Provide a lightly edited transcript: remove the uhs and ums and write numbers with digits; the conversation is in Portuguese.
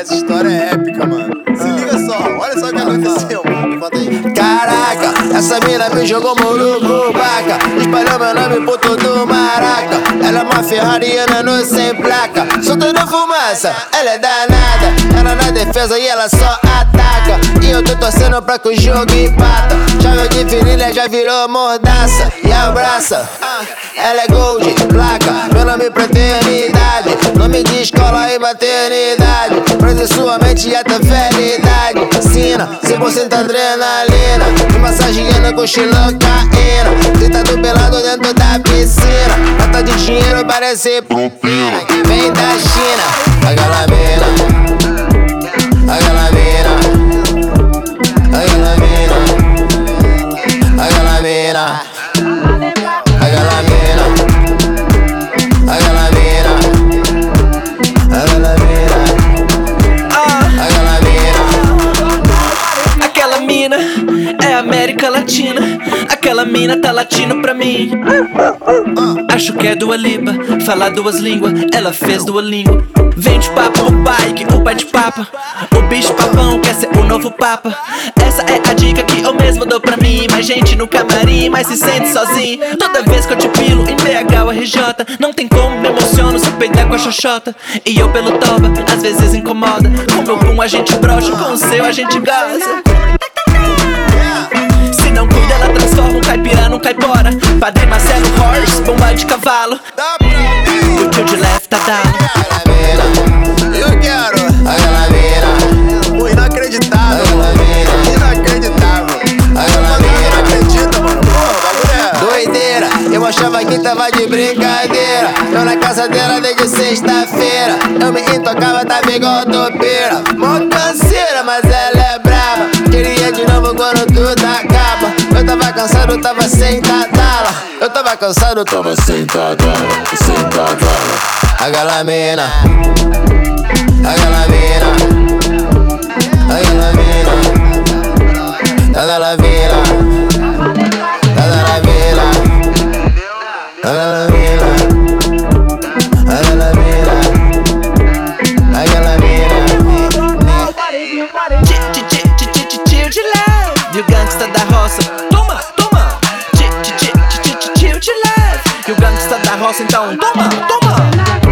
essa história é épica, mano. Se liga só, olha só o que aconteceu, mano. Conta aí. Caraca, essa mina me jogou maluco, vaca. Espalhou meu nome por todo Maraca. Ela é uma ferrariana no sem placa. Soltando fumaça, ela é danada. Ela na defesa e ela só ataca. E eu tô torcendo pra que o jogo empata. Chave de virilha já virou mordaça. E abraça, ela é gold, placa. Meu nome pra eternidade. Nome de escola e maternidade. Prende sua mente e até velidade. Sina, 100% adrenalina. Me massageando com xilocaína. Deitado pelado dentro da piscina. Nota de dinheiro parece propina. Que vem da China. Aquela mina, aquela mina, aquela mina, aquela mina, aquela mina, aquela mina, aquela mina, Aquela mina é América Latina. Aquela mina tá latindo pra mim. Acho que é Dua Lipa, fala duas línguas. Ela fez Duolingo. Vem de papo o pai, que o pai de papa. O bicho papão quer ser o novo papa. Essa é a dica que eu mesmo dou pra mim. Mais gente no camarim, mas se sente sozinho. Toda vez que eu te pilo em BH ou RJ, não tem como, me emociono se eu peidar com a xoxota. E eu pelo toba, às vezes incomoda. Com meu pum a gente brocha, com o seu a gente goza. Se não cuida ela transforma um caipira num caipora. Padre Marcelo Horse, bomba de cavalo. O tio de left tá dado. eu quero aquela mina. Pô, inacreditável, mano. Inacreditável. Aquela mina. Não acredita, mano. Pô, o bagulho é Doideira, eu achava que tava de brincadeira. Eu na casa dela desde sexta-feira. Eu me intocava, tava igual topeira. Mó canseira, mas ela é brava. Queria de novo quando tudo acaba. Eu tava cansado, tava sem tadala. Eu tava cansado, tava sem tadala. Sem tadala. Aquela mina, aquela mina, aquela mina, aquela mina, aquela mina, aquela mina, aquela mina, aquela mina. Tio de leve, e o gangsta da roça. Toma, toma. Tio de leve, e o gangsta da roça. Então toma, toma.